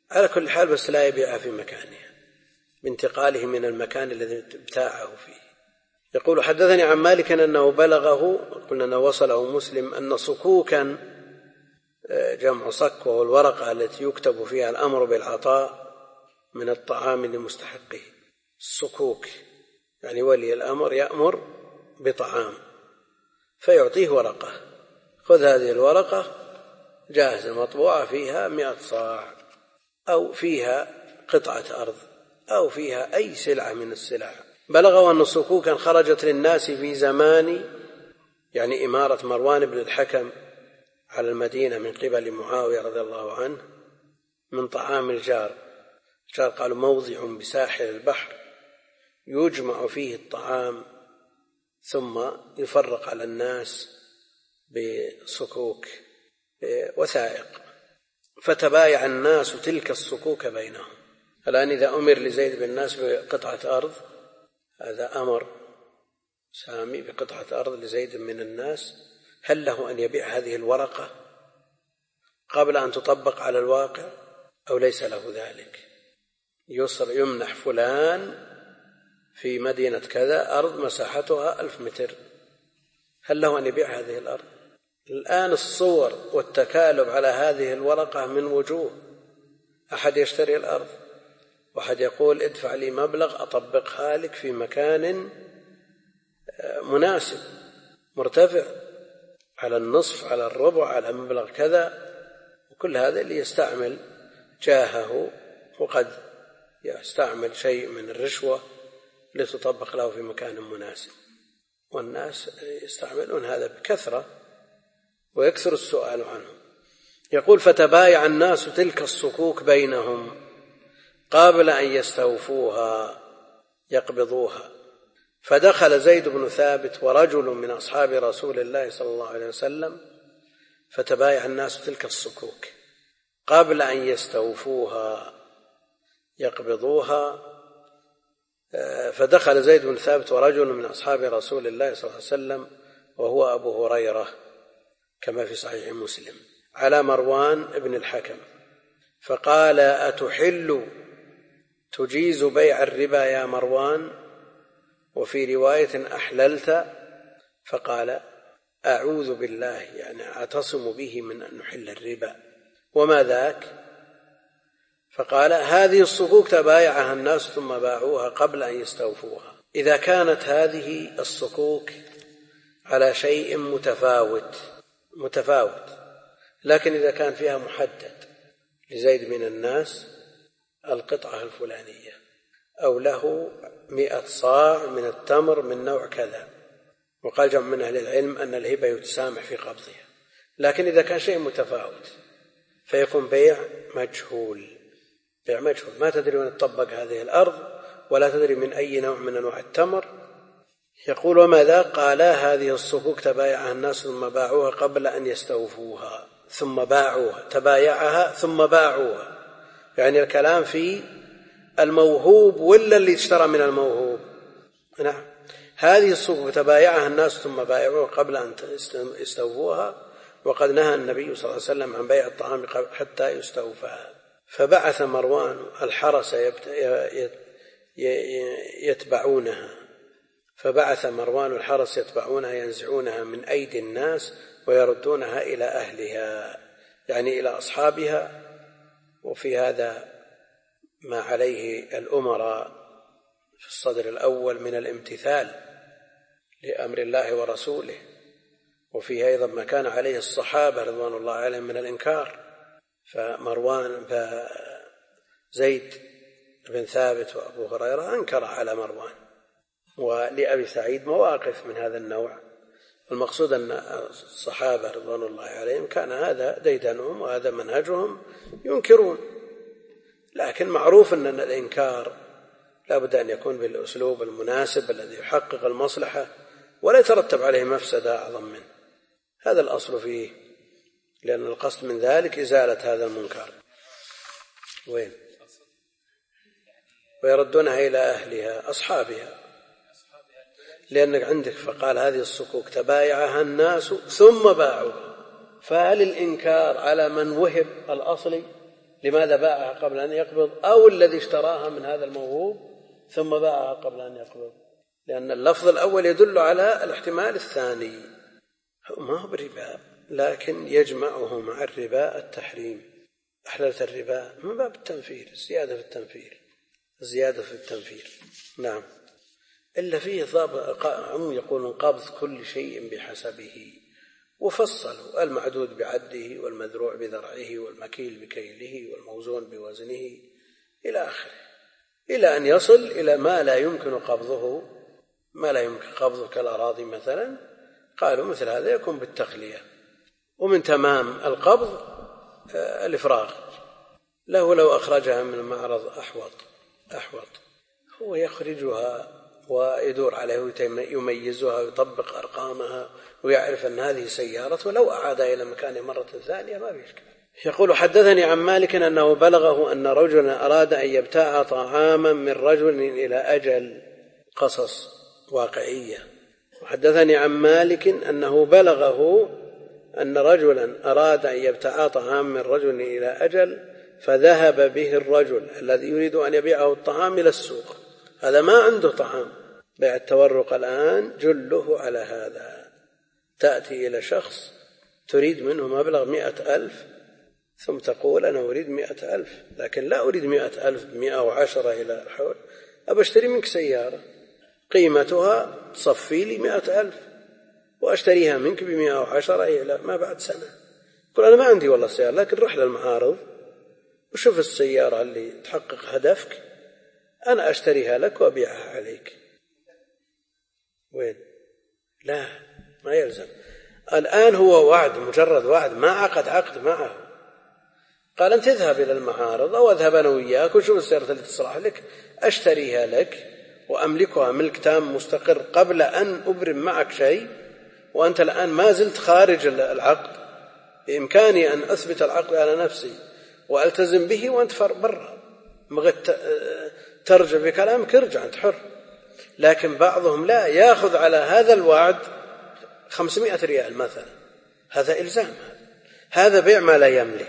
على كل حال بس لا يبيعها في مكانها بانتقاله من المكان الذي ابتاعه فيه. يقول حدثني عن مالك أنه بلغه، قلنا أنه وصله مسلم، أن صكوكا، جمع صك وهو الورقة التي يكتب فيها الأمر بالعطاء من الطعام لمستحقه. الصكوك يعني ولي الأمر يأمر بطعام فيعطيه ورقة، خذ هذه الورقة جاهزة مطبوعة فيها 100 صاع أو فيها قطعة أرض أو فيها أي سلعة من السلع. بلغوا أن صكوكا خرجت للناس في زمان يعني إمارة مروان بن الحكم على المدينة من قبل معاوية رضي الله عنه من طعام الجار قالوا موضع بساحل البحر يجمع فيه الطعام ثم يفرق على الناس بصكوك وثائق، فتبايع الناس تلك الصكوك بينهم. الآن إذا أمر لزيد بن الناس بقطعة أرض، هذا أمر سامي بقطعة أرض لزيد من الناس، هل له أن يبيع هذه الورقة قبل أن تطبق على الواقع أو ليس له ذلك؟ يمنح فلان في مدينة كذا أرض مساحتها 1000 متر، هل له أن يبيع هذه الأرض؟ الآن الصور والتكالب على هذه الورقة من وجوه، أحد يشتري الأرض وأحد يقول ادفع لي مبلغ أطبقها لك في مكان مناسب مرتفع على النصف على الربع على مبلغ كذا، وكل هذا اللي يستعمل جاهه وقد يستعمل شيء من الرشوة لتطبق له في مكان مناسب، والناس يستعملون هذا بكثرة ويكثر السؤال عنه. يقول فتبايع الناس تلك الصكوك بينهم قبل أن يستوفوها يقبضوها، فدخل زيد بن ثابت ورجل من أصحاب رسول الله صلى الله عليه وسلم فتبايع الناس تلك الصكوك قبل أن يستوفوها يقبضوها. فدخل زيد بن ثابت ورجل من أصحاب رسول الله صلى الله عليه وسلم وهو أبو هريرة كما في صحيح مسلم على مروان بن الحكم فقال أتحل تجيز بيع الربا يا مروان؟ وفي رواية أحللت؟ فقال أعوذ بالله، يعني أعتصم به من أن نحل الربا. وما ذاك؟ فقال هذه الصكوك تبايعها الناس ثم باعوها قبل أن يستوفوها. إذا كانت هذه الصكوك على شيء متفاوت، لكن إذا كان فيها محدد لزيد من الناس القطعة الفلانية أو له 100 صاع من التمر من نوع كذا، وقال جمع من أهل العلم أن الهبة يتسامح في قبضها، لكن إذا كان شيء متفاوت فيكون بيع مجهول، ما تدري من تطبق هذه الأرض ولا تدري من أي نوع من أنواع التمر. يقول وما ذا؟ قال هذه الصكوك تبايعها الناس ثم باعوها قبل أن يستوفوها، ثم باعوها، تبايعها ثم باعوها، يعني الكلام في الموهوب ولا اللي اشترى من الموهوب؟ نعم، هذه الصكوك تبايعها الناس ثم بايعوها قبل أن يستوفوها، وقد نهى النبي صلى الله عليه وسلم عن بيع الطعام حتى يستوفى. فبعث مروان الحرس يتبعونها ينزعونها من أيدي الناس ويردونها إلى أهلها، يعني إلى أصحابها. وفي هذا ما عليه الأمراء في الصدر الأول من الامتثال لأمر الله ورسوله، وفيه أيضا ما كان عليه الصحابة رضوان الله عليهم من الإنكار. زيد بن ثابت وأبو هريرة أنكر على مروان، ولأبي سعيد مواقف من هذا النوع. المقصود أن الصحابة رضوان الله عليهم كان هذا ديدنهم وهذا منهجهم، ينكرون، لكن معروف أن الإنكار لا بد أن يكون بالأسلوب المناسب الذي يحقق المصلحة ولا يترتب عليه مفسدة أعظم منه. هذا الأصل فيه، لأن القصد من ذلك إزالة هذا المنكر. وين؟ ويردونها إلى أهلها أصحابها، لأنك عندك فقال هذه الصكوك تبايعها الناس ثم باعوها، فهل الإنكار على من وهب الأصلي لماذا باعها قبل أن يقبض، أو الذي اشتراها من هذا الموهوب ثم باعها قبل أن يقبض؟ لأن اللفظ الأول يدل على الاحتمال الثاني. ما هو بربا، لكن يجمعه مع الربا التحريم. أحللت الربا من باب التنفير، الزيادة في التنفير. نعم، إلا فيه هم يقولون قبض كل شيء بحسبه، وفصلوا المعدود بعده والمذروع بذرعه والمكيل بكيله والموزون بوزنه إلى آخره، إلى أن يصل إلى ما لا يمكن قبضه كالأراضي مثلا. قالوا مثل هذا يكون بالتخلية. ومن تمام القبض الإفراغ له، لو أخرجها من المعرض أحوط، هو يخرجها ويدور عليه يميزها ويطبق أرقامها ويعرف أن هذه سيارة، ولو أعاد إلى مكانه مرة ثانية ما بيشكل. يقول: حدثني عن مالك أنه بلغه أن رجلا أراد أن يبتاع طعاما من رجل إلى أجل. قصص واقعية. وحدثني عن مالك أنه بلغه أن رجلا أراد أن يبتاع طعاما من رجل إلى أجل، فذهب به الرجل الذي يريد أن يبيعه الطعام إلى السوق. هذا ما عنده طعام. بيع التورق الآن جله على هذا. تأتي إلى شخص تريد منه مبلغ 100,000 ثم تقول: أنا أريد 100,000، لكن لا أريد 100,000 110 إلى الحول، أبشتري منك سيارة قيمتها تصفي لي 100,000 وأشتريها منك 110 إلى ما بعد سنة. قل: أنا ما عندي والله سيارة، لكن رح للمعارض وشوف السيارة اللي تحقق هدفك، أنا أشتريها لك وأبيعها عليك. وين؟ لا، ما يلزم. الآن هو وعد، مجرد وعد، ما عقد معه. قال: أنت اذهب إلى المعارض أو أذهب أنا وياك وشوف السيارة اللي تصلح لك، أشتريها لك وأملكها ملك تام مستقر قبل أن أبرم معك شيء، وأنت الآن ما زلت خارج العقد. بإمكاني أن أثبت العقد على نفسي وألتزم به وأنت برا. بغيت ترجع بكلامك ارجع، أنت حر. لكن بعضهم لا، يأخذ على هذا الوعد 500 ريال مثلا. هذا إلزام، هذا بيع ما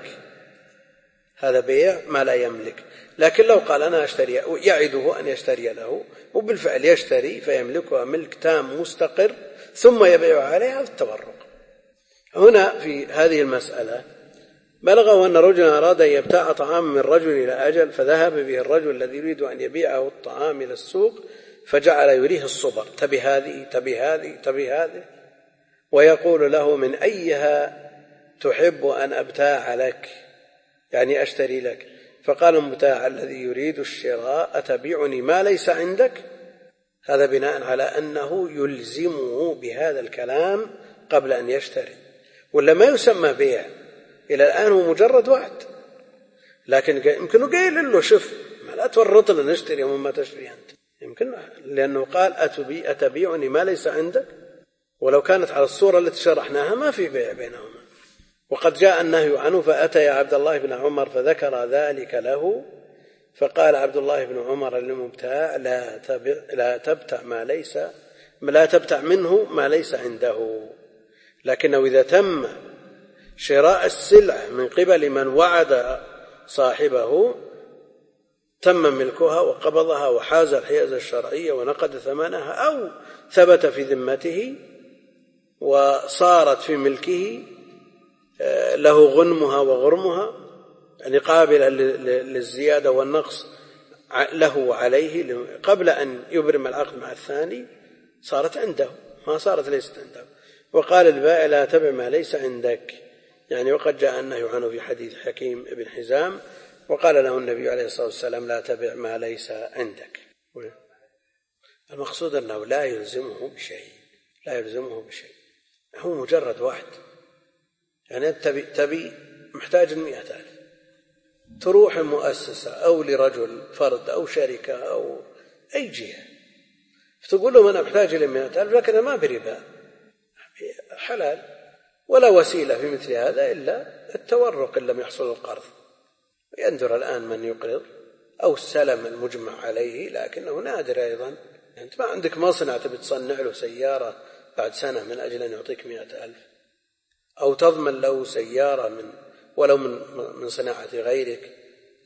لا يملك. لكن لو قال: أنا أشتري، يعده أن يشتري له، وبالفعل يشتري فيملكها ملك تام مستقر ثم يبيع عليها التورق. هنا في هذه المسألة بلغه أن رجلا أراد أن يبتاع طعام من رجل إلى أجل، فذهب به الرجل الذي يريد أن يبيعه الطعام إلى السوق، فجعل يريه الصبر: تبي هذه، ويقول له: من أيها تحب أن أبتاع لك، يعني أشتري لك؟ فقال المبتاع الذي يريد الشراء: أتبيعني ما ليس عندك؟ هذا بناء على أنه يلزمه بهذا الكلام قبل أن يشتري، ولا ما يسمى بيع. إلى الآن هو مجرد وعد، لكن يمكنه قايل له: شوف، لا تورطنا نشتري وما تشتري أنت. يمكن لأنه قال: أتبيعني ما ليس عندك. ولو كانت على الصورة التي شرحناها ما في بيع بينهما. وقد جاء النهي عنه: فأتى عبد الله بن عمر فذكر ذلك له، فقال عبد الله بن عمر للمبتاع: لا تبتع منه ما ليس عنده. لكنه إذا تم شراء السلع من قبل من وعد صاحبه تم ملكها وقبضها وحاز الحيازة الشرعية ونقد ثمنها، أو ثبت في ذمته وصارت في ملكه له غنمها وغرمها، يعني قابلة للزيادة والنقص له وعليه قبل أن يبرم العقد مع الثاني، صارت عنده، ما صارت ليست عنده. وقال البائع: لا تبع ما ليس عندك، يعني وقد جاء النهي عنه في حديث حكيم بن حزام، وقال له النبي عليه الصلاة والسلام: لا تبع ما ليس عندك. المقصود أنه لا يلزمه بشيء، هو مجرد واحد. يعني تبي محتاج 100,000، تروح المؤسسة أو لرجل فرد أو شركة أو أي جهة، فتقول لهم: أنا محتاج إلى 100,000، لكن ما بربا، حلال. ولا وسيلة في مثل هذا إلا التورق إن لم يحصل القرض. يندر الآن من يقرض أو السلم المجمع عليه، لكنه نادر أيضا. أنت ما عندك مصنع تبي تصنع له سيارة بعد سنة من أجل أن يعطيك 100,000، أو تضمن له سيارة ولو من صناعة غيرك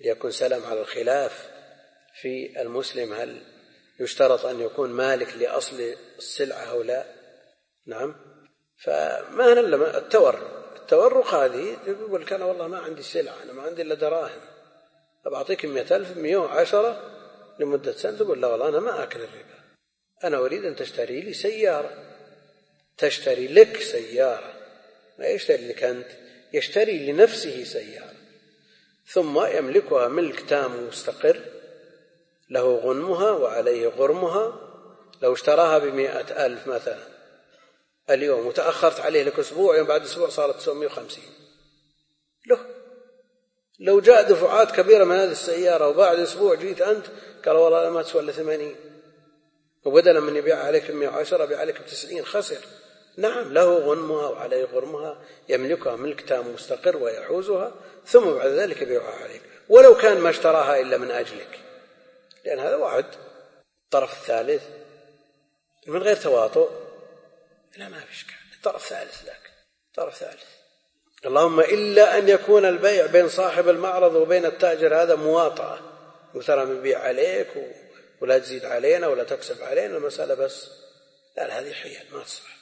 ليكون سلم على الخلاف في المسلم هل يشترط أن يكون مالك لأصل السلعة أو لا. نعم. فما نلم التورق هذه يقول أنا والله ما عندي سلعة، أنا ما عندي إلا دراهم، أعطيك 100,000 110 لمدة سنة، تقول لا والله أنا ما أكل الربا، أنا أريد أن تشتري لي سيارة، تشتري لك سيارة، ما يشتري لك أنت، يشتري لنفسه سيارة ثم يملكها ملك تام مستقر، له غنمها وعليه غرمها. لو اشتراها ب100,000 مثلا اليوم وتأخرت عليه لك أسبوع، يوم بعد أسبوع صارت 950 له. لو جاء دفعات كبيرة من هذه السيارة وبعد أسبوع جيت أنت قال والله ما تسوى إلا 80، وبدلا من يبيع عليك 110 يبيع عليك 90، خسر. نعم، له غنمها وعليه غرمها، يملكها ملك تام مستقر ويحوزها، ثم بعد ذلك يبيعها عليك، ولو كان ما اشتراها إلا من أجلك، لأن هذا وعد. الطرف الثالث من غير تواطؤ، لا ما في إشكال، الطرف ثالث لك، طرف ثالث. اللهم إلا أن يكون البيع بين صاحب المعرض وبين التاجر هذا مواطأة، مثلا نبيع عليك ولا تزيد علينا ولا تكسب علينا، المسألة بس لا هذه حيل ما تصح.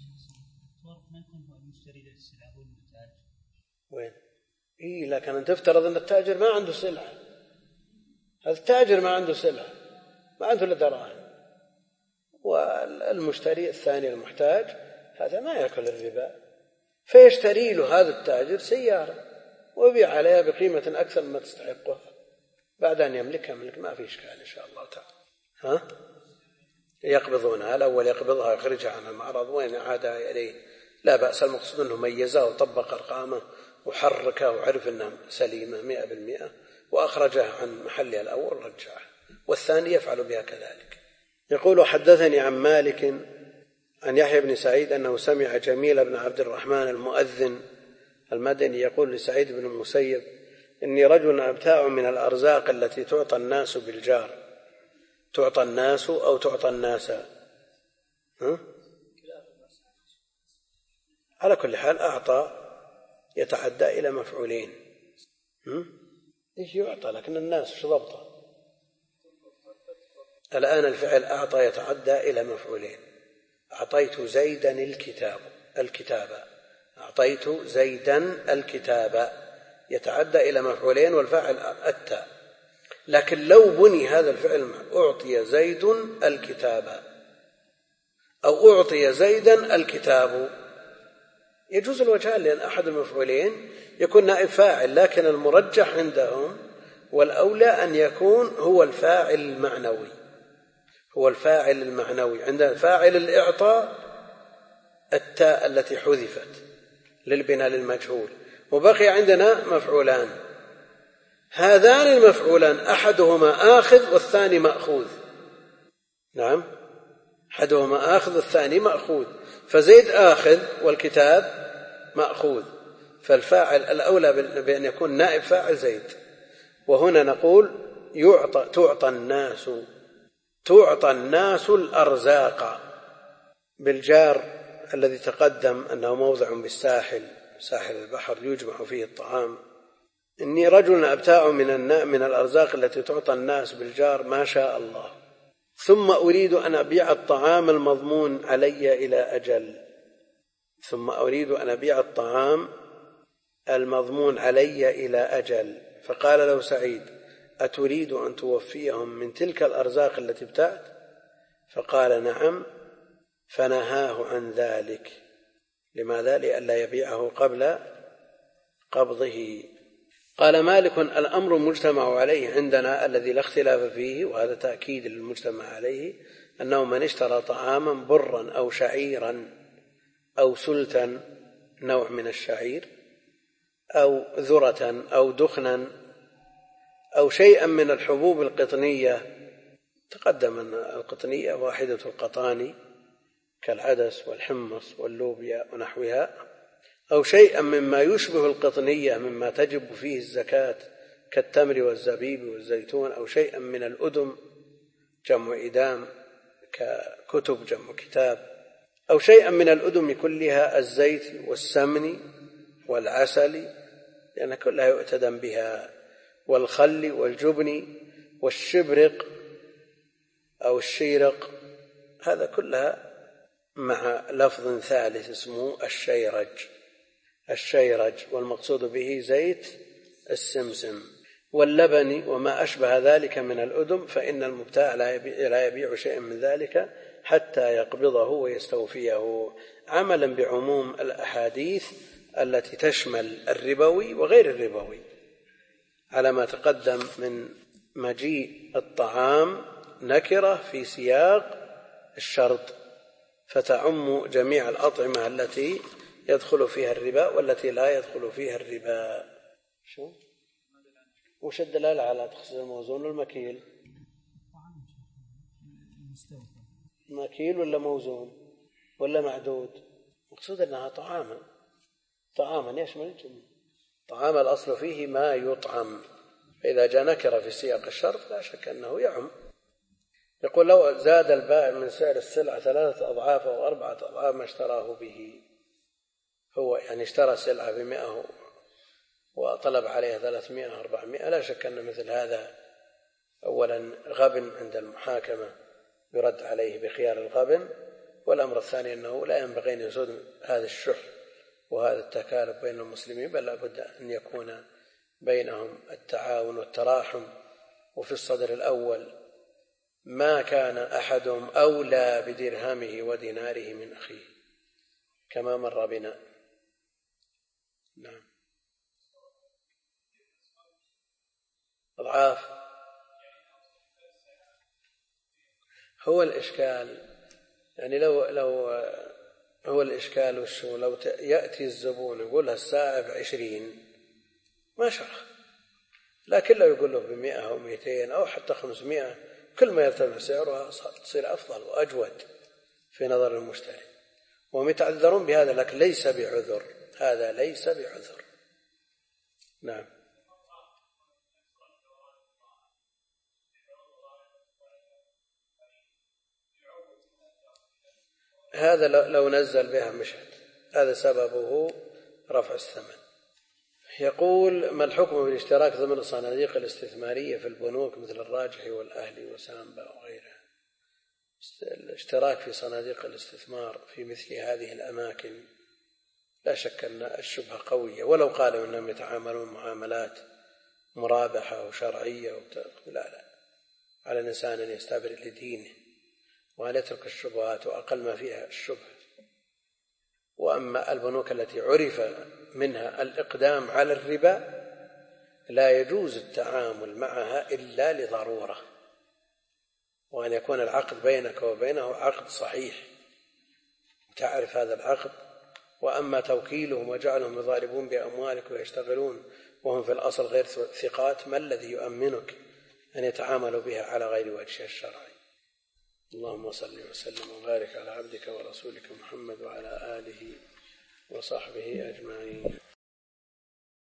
وين؟ لكن أن تفترض أن التاجر ما عنده سلعة، هذا التاجر ما عنده سلعة، ما عنده إلا دراهم، والمشتري الثاني المحتاج هذا ما يأكل الربا، فيشتري له هذا التاجر سيارة ويبيع عليها بقيمة أكثر مما تستحقها بعد أن يملكها ملك، ما في إشكال إن شاء الله تعالى. يقبضونها، الأول يقبضها يخرجها عن المعرض، وين عادها إليه لا بأس، المقصود أنه ميزها وطبق أرقامه وحركها وعرف أنها سليمة 100%، وأخرجها عن محلها الأول ورجعها، والثاني يفعل بها كذلك. يقول حدثني عن مالك عن يحيى بن سعيد أنه سمع جميل بن عبد الرحمن المؤذن المدني يقول لسعيد بن المسيب: إني رجل أبتاع من الأرزاق التي تعطى الناس بالجار. تعطى الناس أو تعطى الناس؟ على كل حال أعطى يتعدى إلى مفعولين. إيش يعطى؟ لكن الناس شو ضبطه؟ الآن الفعل أعطى يتعدى إلى مفعولين. أعطيت زيدا الكتاب، أعطيت زيدا الكتاب يتعدى إلى مفعولين والفاعل التاء. لكن لو بني هذا الفعل أعطي زيد الكتاب أو أعطي زيدا الكتاب يجوز الوجهان، لأن أحد المفعولين يكون نائب فاعل، لكن المرجح عندهم والأولى أن يكون هو الفاعل المعنوي، هو الفاعل المعنوي. عند فاعل الإعطاء التاء التي حذفت للبناء للمجهول، وبقي عندنا مفعولان، هذان المفعولان أحدهما آخذ والثاني مأخوذ. نعم، أحدهما آخذ والثاني مأخوذ، فزيد آخذ والكتاب مأخوذ، فالفاعل الأولى بأن يكون نائب فاعل زيد. وهنا نقول تعطى الناس الأرزاق بالجار الذي تقدم أنه موضع بالساحل، ساحل البحر يجمع فيه الطعام. إني رجل أبتاع من الأرزاق التي تعطى الناس بالجار ما شاء الله، ثم أريد أن أبيع الطعام المضمون علي إلى أجل. ثم أريد أن أبيع الطعام المضمون علي إلى أجل. فقال له سعيد: أتريد أن توفيهم من تلك الأرزاق التي ابتعت؟ فقال: نعم. فنهاه عن ذلك. لماذا؟ لئلا يبيعه قبل قبضه. قال مالك: الأمر المجتمع عليه عندنا الذي لا اختلاف فيه، وهذا تأكيد للمجتمع عليه، أنه من اشترى طعاما برا أو شعيرا أو سلتا، نوع من الشعير، أو ذرة أو دخنا أو شيئا من الحبوب القطنية، تقدم أن القطنية واحدة القطان كالعدس والحمص واللوبيا ونحوها، أو شيئا مما يشبه القطنية مما تجب فيه الزكاة كالتمر والزبيب والزيتون، أو شيئا من الأدم جمع إدام ككتب جمع كتاب، أو شيئا من الأدم كلها الزيت والسمن والعسل، لأن كلها يؤتدم بها. والخل والجبن والشبرق أو الشيرق، هذا كلها مع لفظ ثالث اسمه الشيرج، والمقصود به زيت السمسم. واللبن وما أشبه ذلك من الأدم، فإن المبتاع لا يبيع شيئا من ذلك حتى يقبضه ويستوفيه، عملا بعموم الأحاديث التي تشمل الربوي وغير الربوي، على ما تقدم من مجيء الطعام نكرة في سياق الشرط، فتعم جميع الأطعمة التي يدخل فيها الربا والتي لا يدخل فيها الربا. وش الدلالة على تخصيص الموزون والمكيل؟ مكيل ولا موزون ولا معدود؟ مقصود أنها طعاما يشمل الجميع. طعام الأصل فيه ما يطعم، فإذا جاء نكرة في سياق الشرط لا شك أنه يعم. يقول لو زاد البائع من سعر السلعة 3 أضعاف أو 4 أضعاف ما اشتراه به، هو يعني اشترى سلعة ب100 وطلب عليها 300 400، لا شك أن مثل هذا أولا غبن عند المحاكمة يرد عليه بخيار الغبن، والأمر الثاني أنه لا ينبغي أن يسود هذا الشح وهذا التكالب بين المسلمين، بل لابد أن يكون بينهم التعاون والتراحم. وفي الصدر الأول ما كان أحدهم أولى بدرهمه وديناره من أخيه كما مر بنا. نعم. أضعاف هو الإشكال، يعني لو هو الإشكال وشو، لو يأتي الزبون يقول له الساعة ب20 ما شرح، لكن لو يقول له ب100 أو 200 أو حتى 500 كل ما يرتفع سعرها تصير أفضل وأجود في نظر المشتري، وهم يتعذرون بهذا، لكن ليس بعذر، هذا ليس بعذر. نعم. هذا لو نزل بها مشهد، هذا سببه رفع الثمن. يقول ما الحكم بالاشتراك ضمن الصناديق الاستثمارية في البنوك مثل الراجحي والأهلي وسامبا وغيرها؟ الاشتراك في صناديق الاستثمار في مثل هذه الأماكن لا شك أن الشبهة قوية، ولو قالوا أنهم يتعاملون معاملات مرابحة وشرعية لا، على الإنسان أن يستبرئ لدينه وأن يترك الشبهات وأقل ما فيها الشبهة. وأما البنوك التي عرف منها الإقدام على الربا لا يجوز التعامل معها إلا لضرورة، وأن يكون العقد بينك وبينه عقد صحيح تعرف هذا العقد. وأما توكيلهم وجعلهم يضاربون بأموالك ويشتغلون وهم في الأصل غير ثقات، ما الذي يؤمنك أن يتعاملوا بها على غير وجهها الشرعي؟ اللهم صل وسلم وبارك على عبدك ورسولك محمد وعلى آله وصحبه أجمعين.